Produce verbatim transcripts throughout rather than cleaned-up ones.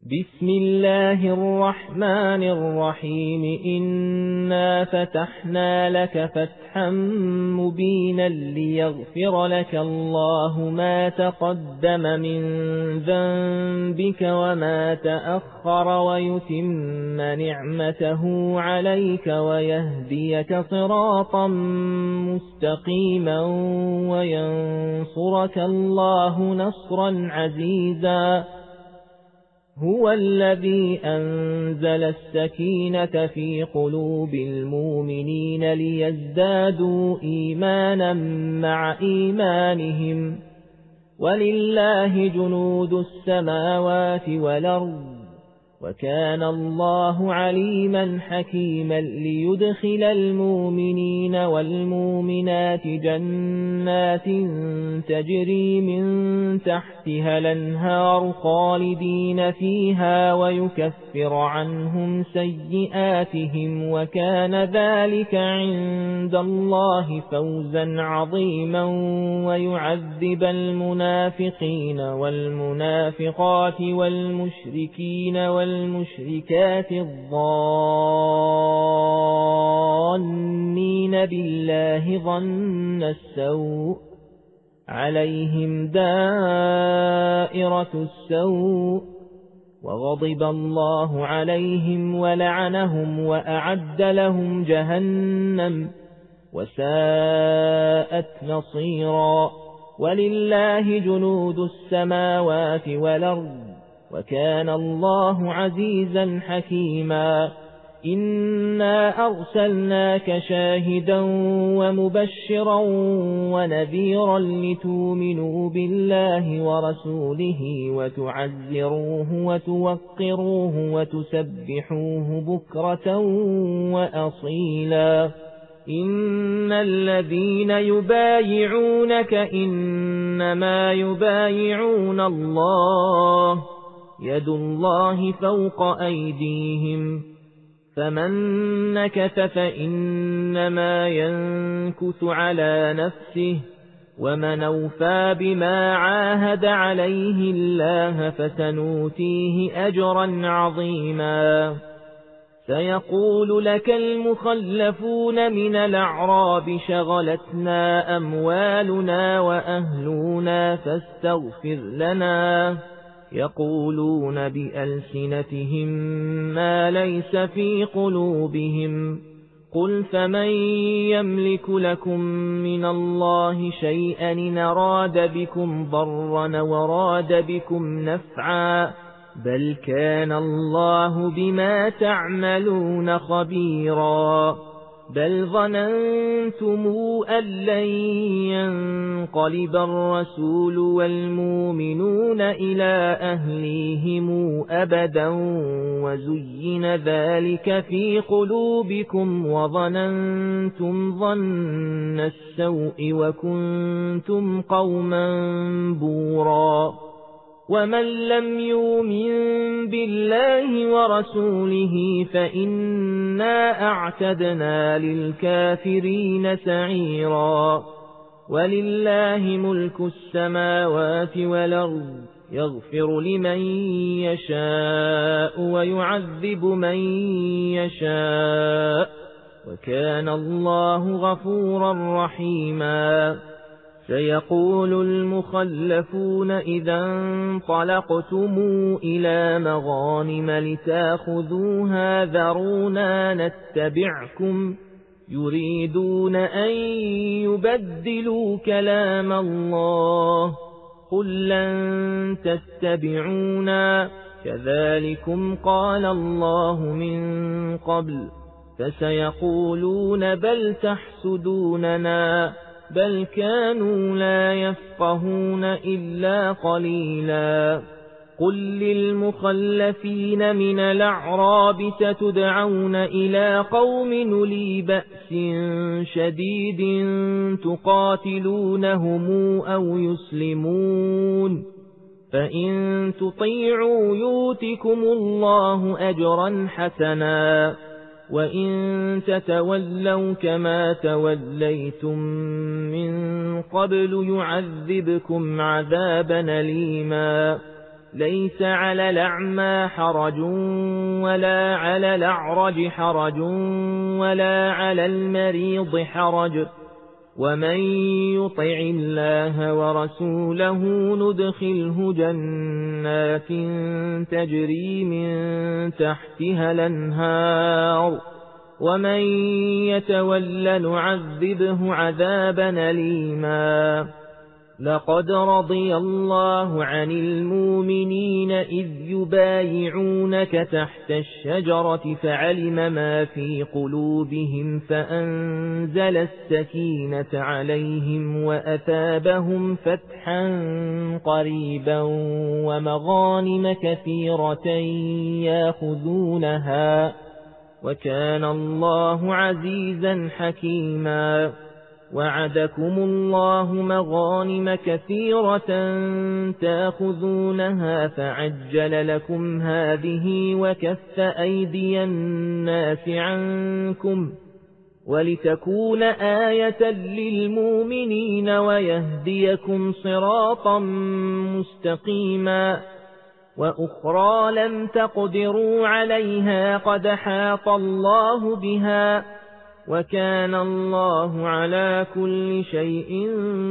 بسم الله الرحمن الرحيم إنا فتحنا لك فتحا مبينا ليغفر لك الله ما تقدم من ذنبك وما تأخر ويتم نعمته عليك ويهديك صراطا مستقيما وينصرك الله نصرا عزيزا. هو الذي أنزل السكينة في قلوب المؤمنين ليزدادوا إيمانا مع إيمانهم ولله جنود السماوات والأرض وكان الله عليما حكيما ليدخل المؤمنين والمؤمنات جنات تجري من تحتها الأنهار خالدين فيها ويكفر عنهم سيئاتهم وكان ذلك عند الله فوزا عظيما ويعذب المنافقين والمنافقات والمشركين والمشركات الظانين بالله ظن السوء عليهم دائرة السوء وغضب الله عليهم ولعنهم وأعد لهم جهنم وساءت مصيرا. ولله جنود السماوات والأرض وكان الله عزيزا حكيما. إنا أرسلناك شاهدا ومبشرا ونذيرا لتؤمنوا بالله ورسوله وتعزروه وتوقروه وتسبحوه بكرة وأصيلا. إن الذين يبايعونك إنما يبايعون الله يد الله فوق أيديهم فمن نكث فإنما ينكث على نفسه ومن أوفى بما عاهد عليه الله فسنؤتيه أجرا عظيما. سيقول لك المخلفون من الأعراب شغلتنا أموالنا وأهلنا فاستغفر لنا يقولون بألسنتهم ما ليس في قلوبهم قل فمن يملك لكم من الله شيئا إن أراد بكم ضرا وراد بكم نفعا بل كان الله بما تعملون خبيرا. بل ظننتم أن لن ينقلب الرسول والمؤمنون إلى أهليهم أبدا وزين ذلك في قلوبكم وظننتم ظن السوء وكنتم قوما بورا. ومن لم يؤمن بالله ورسوله فإنا أعتدنا للكافرين سعيرا. ولله ملك السماوات والأرض يغفر لمن يشاء ويعذب من يشاء وكان الله غفورا رحيما. سيقول المخلفون إذا انطلقتم إلى مغانم لتأخذوها ذرونا نتبعكم يريدون أن يبدلوا كلام الله قل لن تتبعونا كذلكم قال الله من قبل فسيقولون بل تحسدوننا بل كانوا لا يفقهون إلا قليلا. قل للمخلفين من الأعراب ستدعون إلى قوم أولي بأس شديد تقاتلونهم أو يسلمون فإن تطيعوا يؤتكم الله أجرا حسنا وإن تتولوا كما توليتم من قبل يعذبكم عذابا أليما ليس على الأعمى حرج ولا على الأعرج حرج ولا على المريض حرج ومن يطع الله ورسوله ندخله جنات تجري من تحتها الأنهار ومن يتول نعذبه عذابا أليما. لقد رضي الله عن المؤمنين إذ يبايعونك تحت الشجرة فعلم ما في قلوبهم فأنزل السكينة عليهم وأثابهم فتحا قريبا ومغانم كثيرة ياخذونها وكان الله عزيزا حكيما. وعدكم الله مغانم كثيرة تأخذونها فعجل لكم هذه وكف أيدي الناس عنكم ولتكون آية للمؤمنين ويهديكم صراطا مستقيما. وأخرى لم تقدروا عليها قد حاط الله بها وكان الله على كل شيء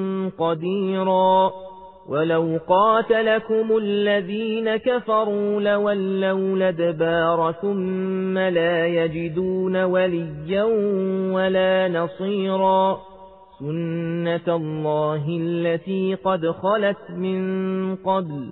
قديرا. ولو قاتلكم الذين كفروا لولوا الأدبار ثم لا يجدون وليا ولا نصيرا. سنة الله التي قد خلت من قبل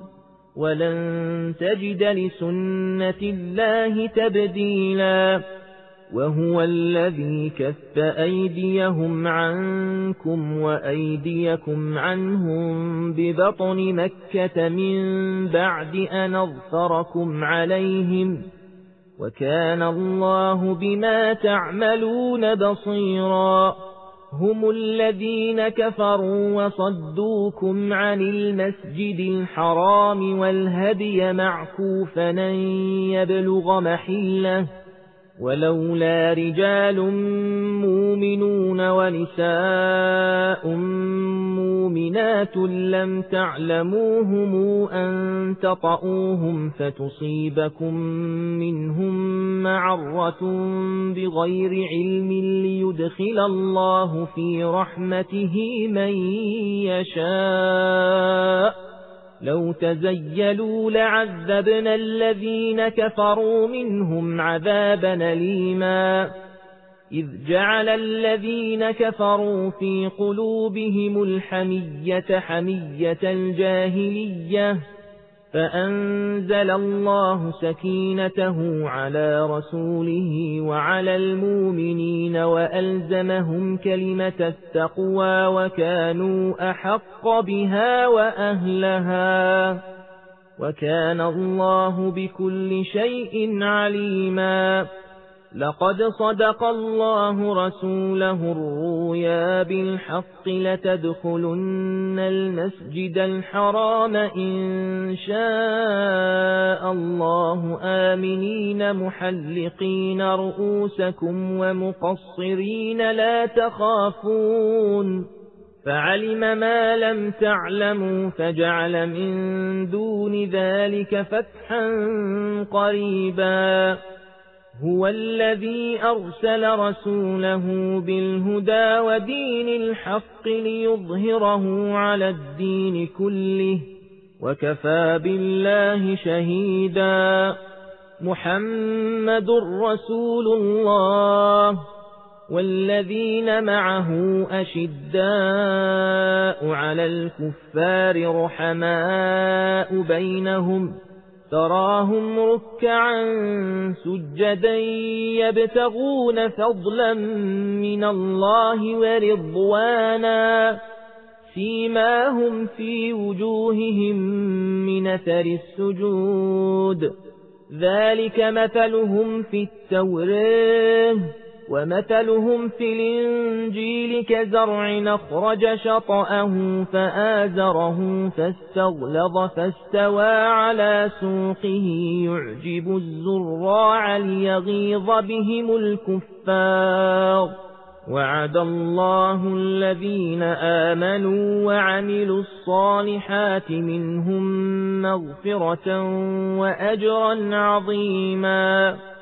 ولن تجد لسنة الله تبديلا. وهو الذي كف أيديهم عنكم وأيديكم عنهم ببطن مكة من بعد أن أظفركم عليهم وكان الله بما تعملون بصيرا. هم الذين كفروا وصدوكم عن المسجد الحرام والهدي معكوفا أن يبلغ محله ولولا رجال مؤمنون ونساء مؤمنات لم تعلموهم أن تطؤوهم فتصيبكم منهم معرة بغير علم ليدخل الله في رحمته من يشاء. لو تزيلوا لعذبنا الذين كفروا منهم عذابا أليما. إذ جعل الذين كفروا في قلوبهم الحمية حمية الجاهلية فأنزل الله سكينته على رسوله وعلى المؤمنين وألزمهم كلمة التقوى وكانوا أحق بها وأهلها وكان الله بكل شيء عليما. لقد صدق الله رسوله الرؤيا بالحق لتدخلن المسجد الحرام إن شاء الله آمنين محلقين رؤوسكم ومقصرين لا تخافون فعلم ما لم تعلموا فجعل من دون ذلك فتحا قريبا. هو الذي أرسل رسوله بالهدى ودين الحق ليظهره على الدين كله وكفى بالله شهيدا. محمد رسول الله والذين معه أشداء على الكفار رحماء بينهم تراهم ركعا سجدا يبتغون فضلا من الله ورضوانا سيماهم في وجوههم من أثر السجود ذلك مثلهم في التوراة ومثلهم في الإنجيل كزرع أخرج شطأه فآزره فاستغلظ فاستوى على سوقه يعجب الزراع ليغيظ بهم الكفار وعد الله الذين آمنوا وعملوا الصالحات منهم مغفرة وأجرا عظيما.